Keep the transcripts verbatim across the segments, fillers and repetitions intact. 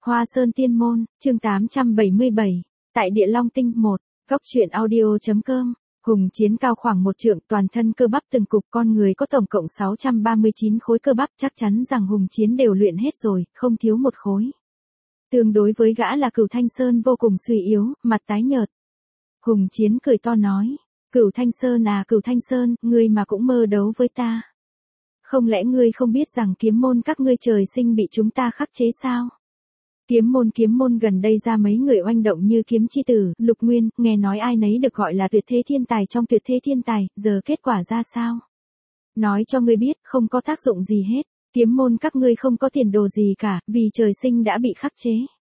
Hoa Sơn Tiên Môn, chương tám trăm bảy mươi bảy, tại Địa Long Tinh một, góc truyện audio.com. Hùng Chiến cao khoảng một trượng, toàn thân cơ bắp từng cục, con người có tổng cộng sáu trăm ba mươi chín khối cơ bắp, chắc chắn rằng Hùng Chiến đều luyện hết rồi, không thiếu một khối. Tương đối với gã là Cửu Thanh Sơn vô cùng suy yếu, mặt tái nhợt. Hùng Chiến cười to nói, Cửu Thanh Sơn à Cửu Thanh Sơn, ngươi mà cũng mơ đấu với ta. Không lẽ ngươi không biết rằng kiếm môn các ngươi trời sinh bị chúng ta khắc chế sao? Kiếm môn kiếm môn gần đây ra mấy người oanh động như kiếm chi tử, Lục Nguyên, nghe nói ai nấy được gọi là tuyệt thế thiên tài trong tuyệt thế thiên tài, giờ kết quả ra sao? Nói cho ngươi biết, không có tác dụng gì hết, kiếm môn các ngươi không có tiền đồ gì cả, vì trời sinh đã bị khắc chế.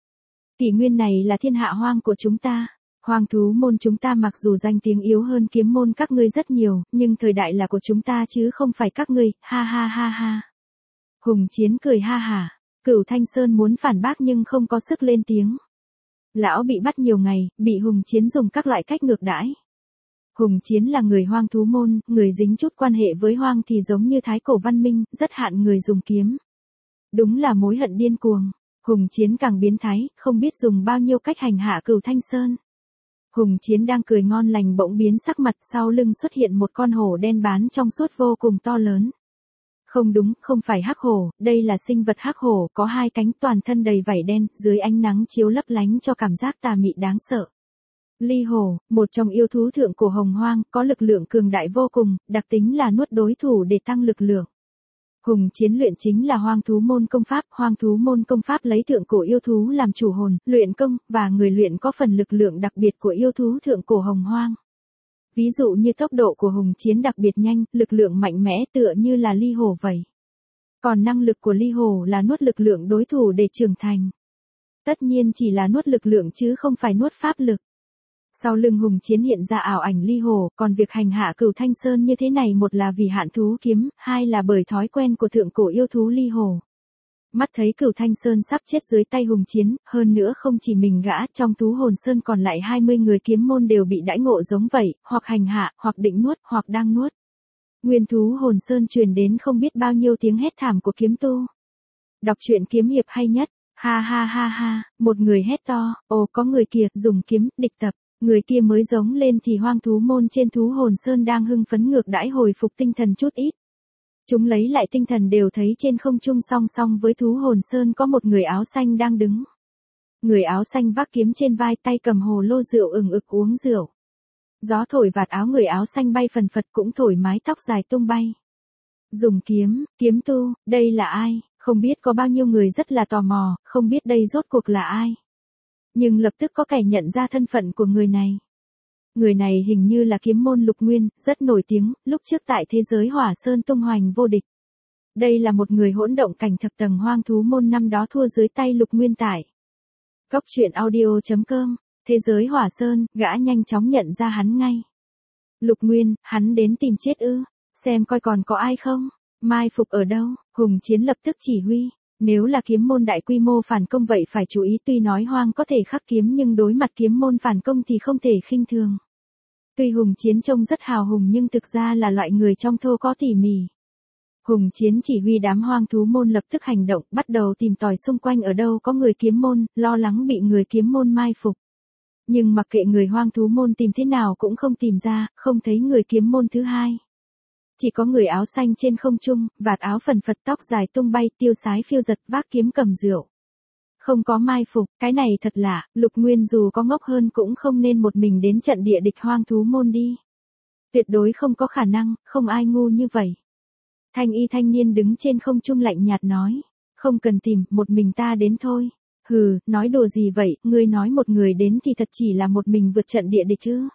Kỷ nguyên này là thiên hạ hoang của chúng ta, hoang thú môn chúng ta mặc dù danh tiếng yếu hơn kiếm môn các ngươi rất nhiều, nhưng thời đại là của chúng ta chứ không phải các ngươi, ha ha ha ha. Hùng Chiến cười ha hả. Cửu Thanh Sơn muốn phản bác nhưng không có sức lên tiếng. Lão bị bắt nhiều ngày, bị Hùng Chiến dùng các loại cách ngược đãi. Hùng Chiến là người hoang thú môn, người dính chút quan hệ với hoang thì giống như thái cổ văn minh, rất hạn người dùng kiếm. Đúng là mối hận điên cuồng. Hùng Chiến càng biến thái, không biết dùng bao nhiêu cách hành hạ Cửu Thanh Sơn. Hùng Chiến đang cười ngon lành bỗng biến sắc mặt, sau lưng xuất hiện một con hổ đen bán trong suốt vô cùng to lớn. Không đúng, không phải hắc hổ, đây là sinh vật hắc hổ, có hai cánh, toàn thân đầy vảy đen, dưới ánh nắng chiếu lấp lánh cho cảm giác tà mị đáng sợ. Ly hổ, một trong yêu thú thượng cổ hồng hoang, có lực lượng cường đại vô cùng, đặc tính là nuốt đối thủ để tăng lực lượng. Hùng Chiến luyện chính là hoang thú môn công pháp, hoang thú môn công pháp lấy thượng cổ yêu thú làm chủ hồn, luyện công, và người luyện có phần lực lượng đặc biệt của yêu thú thượng cổ hồng hoang. Ví dụ như tốc độ của Hùng Chiến đặc biệt nhanh, lực lượng mạnh mẽ tựa như là ly hổ vậy. Còn năng lực của ly hổ là nuốt lực lượng đối thủ để trưởng thành. Tất nhiên chỉ là nuốt lực lượng chứ không phải nuốt pháp lực. Sau lưng Hùng Chiến hiện ra ảo ảnh ly hổ, còn việc hành hạ Cửu Thanh Sơn như thế này một là vì hạn thú kiếm, hai là bởi thói quen của thượng cổ yêu thú ly hổ. Mắt thấy Cửu Thanh Sơn sắp chết dưới tay Hùng Chiến, hơn nữa không chỉ mình gã, trong thú hồn sơn còn lại hai mươi người kiếm môn đều bị đãi ngộ giống vậy, hoặc hành hạ, hoặc định nuốt, hoặc đang nuốt. Nguyên thú hồn sơn truyền đến không biết bao nhiêu tiếng hét thảm của kiếm tu. Đọc truyện kiếm hiệp hay nhất, ha ha ha ha, một người hét to, ồ có người kia, dùng kiếm, địch tập, người kia mới giống lên thì hoang thú môn trên thú hồn sơn đang hưng phấn ngược đãi hồi phục tinh thần chút ít. Chúng lấy lại tinh thần đều thấy trên không trung song song với thú hồn sơn có một người áo xanh đang đứng. Người áo xanh vác kiếm trên vai, tay cầm hồ lô rượu ừng ực uống rượu. Gió thổi vạt áo người áo xanh bay phần phật, cũng thổi mái tóc dài tung bay. Dùng kiếm, kiếm tu, đây là ai? Không biết có bao nhiêu người rất là tò mò, không biết đây rốt cuộc là ai. Nhưng lập tức có kẻ nhận ra thân phận của người này. Người này hình như là kiếm môn Lục Nguyên, rất nổi tiếng, lúc trước tại thế giới Hỏa Sơn tung hoành vô địch. Đây là một người hỗn động cảnh thập tầng hoang thú môn năm đó thua dưới tay Lục Nguyên tại. Góc truyện audio.com, thế giới Hỏa Sơn, gã nhanh chóng nhận ra hắn ngay. Lục Nguyên, hắn đến tìm chết ư, xem coi còn có ai không, mai phục ở đâu, Hùng Chiến lập tức chỉ huy. Nếu là kiếm môn đại quy mô phản công vậy phải chú ý, tuy nói hoang có thể khắc kiếm nhưng đối mặt kiếm môn phản công thì không thể khinh thường. Tuy Hùng Chiến trông rất hào hùng nhưng thực ra là loại người trong thô có tỉ mỉ. Hùng Chiến chỉ huy đám hoang thú môn lập tức hành động, bắt đầu tìm tòi xung quanh ở đâu có người kiếm môn, lo lắng bị người kiếm môn mai phục. Nhưng mặc kệ người hoang thú môn tìm thế nào cũng không tìm ra, không thấy người kiếm môn thứ hai. Chỉ có người áo xanh trên không trung, vạt áo phần phật tóc dài tung bay, tiêu sái phiêu giật vác kiếm cầm rượu. Không có mai phục, cái này thật lạ, Lục Nguyên dù có ngốc hơn cũng không nên một mình đến trận địa địch hoang thú môn đi. Tuyệt đối không có khả năng, không ai ngu như vậy. Thanh y thanh niên đứng trên không trung lạnh nhạt nói, không cần tìm, một mình ta đến thôi. Hừ, nói đùa gì vậy, ngươi nói một người đến thì thật chỉ là một mình vượt trận địa địch chứ.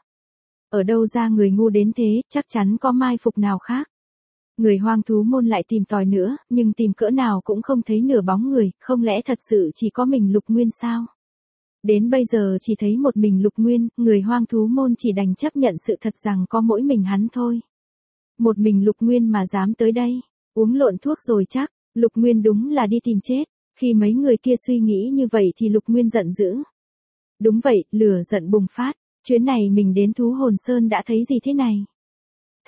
Ở đâu ra người ngu đến thế, chắc chắn có mai phục nào khác. Người hoang thú môn lại tìm tòi nữa, nhưng tìm cỡ nào cũng không thấy nửa bóng người, không lẽ thật sự chỉ có mình Lục Nguyên sao? Đến bây giờ chỉ thấy một mình Lục Nguyên, người hoang thú môn chỉ đành chấp nhận sự thật rằng có mỗi mình hắn thôi. Một mình Lục Nguyên mà dám tới đây, uống lộn thuốc rồi chắc, Lục Nguyên đúng là đi tìm chết. Khi mấy người kia suy nghĩ như vậy thì Lục Nguyên giận dữ. Đúng vậy, lửa giận bùng phát. Chuyến này mình đến thú hồn sơn đã thấy gì thế này?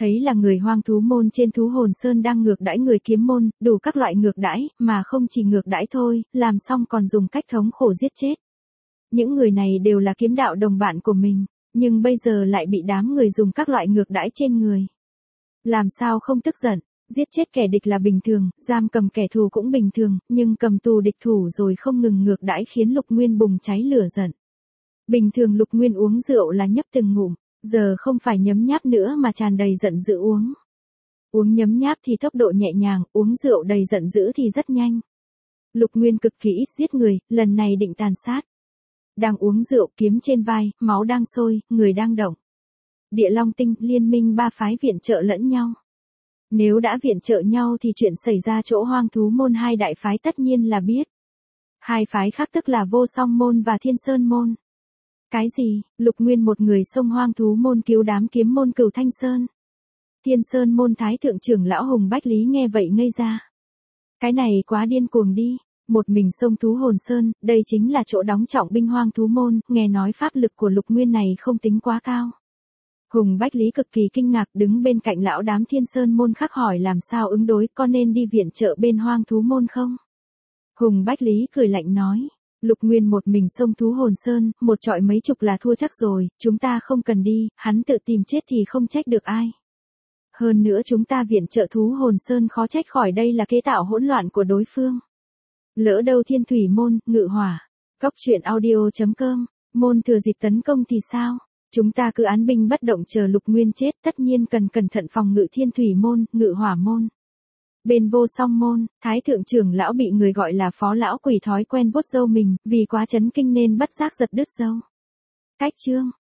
Thấy là người hoang thú môn trên thú hồn sơn đang ngược đãi người kiếm môn, đủ các loại ngược đãi, mà không chỉ ngược đãi thôi, làm xong còn dùng cách thống khổ giết chết. Những người này đều là kiếm đạo đồng bạn của mình, nhưng bây giờ lại bị đám người dùng các loại ngược đãi trên người. Làm sao không tức giận, giết chết kẻ địch là bình thường, giam cầm kẻ thù cũng bình thường, nhưng cầm tù địch thủ rồi không ngừng ngược đãi khiến Lục Nguyên bùng cháy lửa giận. Bình thường Lục Nguyên uống rượu là nhấp từng ngụm, giờ không phải nhấm nháp nữa mà tràn đầy giận dữ uống. Uống nhấm nháp thì tốc độ nhẹ nhàng, uống rượu đầy giận dữ thì rất nhanh. Lục Nguyên cực kỳ ít giết người, lần này định tàn sát. Đang uống rượu, kiếm trên vai, máu đang sôi, người đang động. Địa Long Tinh, liên minh ba phái viện trợ lẫn nhau. Nếu đã viện trợ nhau thì chuyện xảy ra chỗ hoang thú môn hai đại phái tất nhiên là biết. Hai phái khác tức là Vô Song môn và Thiên Sơn môn. Cái gì, Lục Nguyên một người xông hoang thú môn cứu đám kiếm môn Cửu Thanh Sơn. Thiên Sơn môn thái thượng trưởng lão Hùng Bách Lý nghe vậy ngây ra. Cái này quá điên cuồng đi, một mình xông thú hồn sơn, đây chính là chỗ đóng trọng binh hoang thú môn, nghe nói pháp lực của Lục Nguyên này không tính quá cao. Hùng Bách Lý cực kỳ kinh ngạc đứng bên cạnh lão đám Thiên Sơn môn khác hỏi làm sao ứng đối, có nên đi viện trợ bên hoang thú môn không? Hùng Bách Lý cười lạnh nói. Lục Nguyên một mình xông thú hồn sơn, một trọi mấy chục là thua chắc rồi, chúng ta không cần đi, hắn tự tìm chết thì không trách được ai. Hơn nữa chúng ta viện trợ thú hồn sơn khó trách khỏi đây là kế tạo hỗn loạn của đối phương. Lỡ đâu Thiên Thủy môn, Ngự Hỏa, Góc Truyện audio chấm com, môn thừa dịp tấn công thì sao? Chúng ta cứ án binh bất động chờ Lục Nguyên chết, tất nhiên cần cẩn thận phòng ngự Thiên Thủy môn, Ngự Hỏa môn. Bên Vô Song môn, thái thượng trưởng lão bị người gọi là phó lão quỷ thói quen vuốt râu mình, vì quá chấn kinh nên bất giác giật đứt râu. Cách chương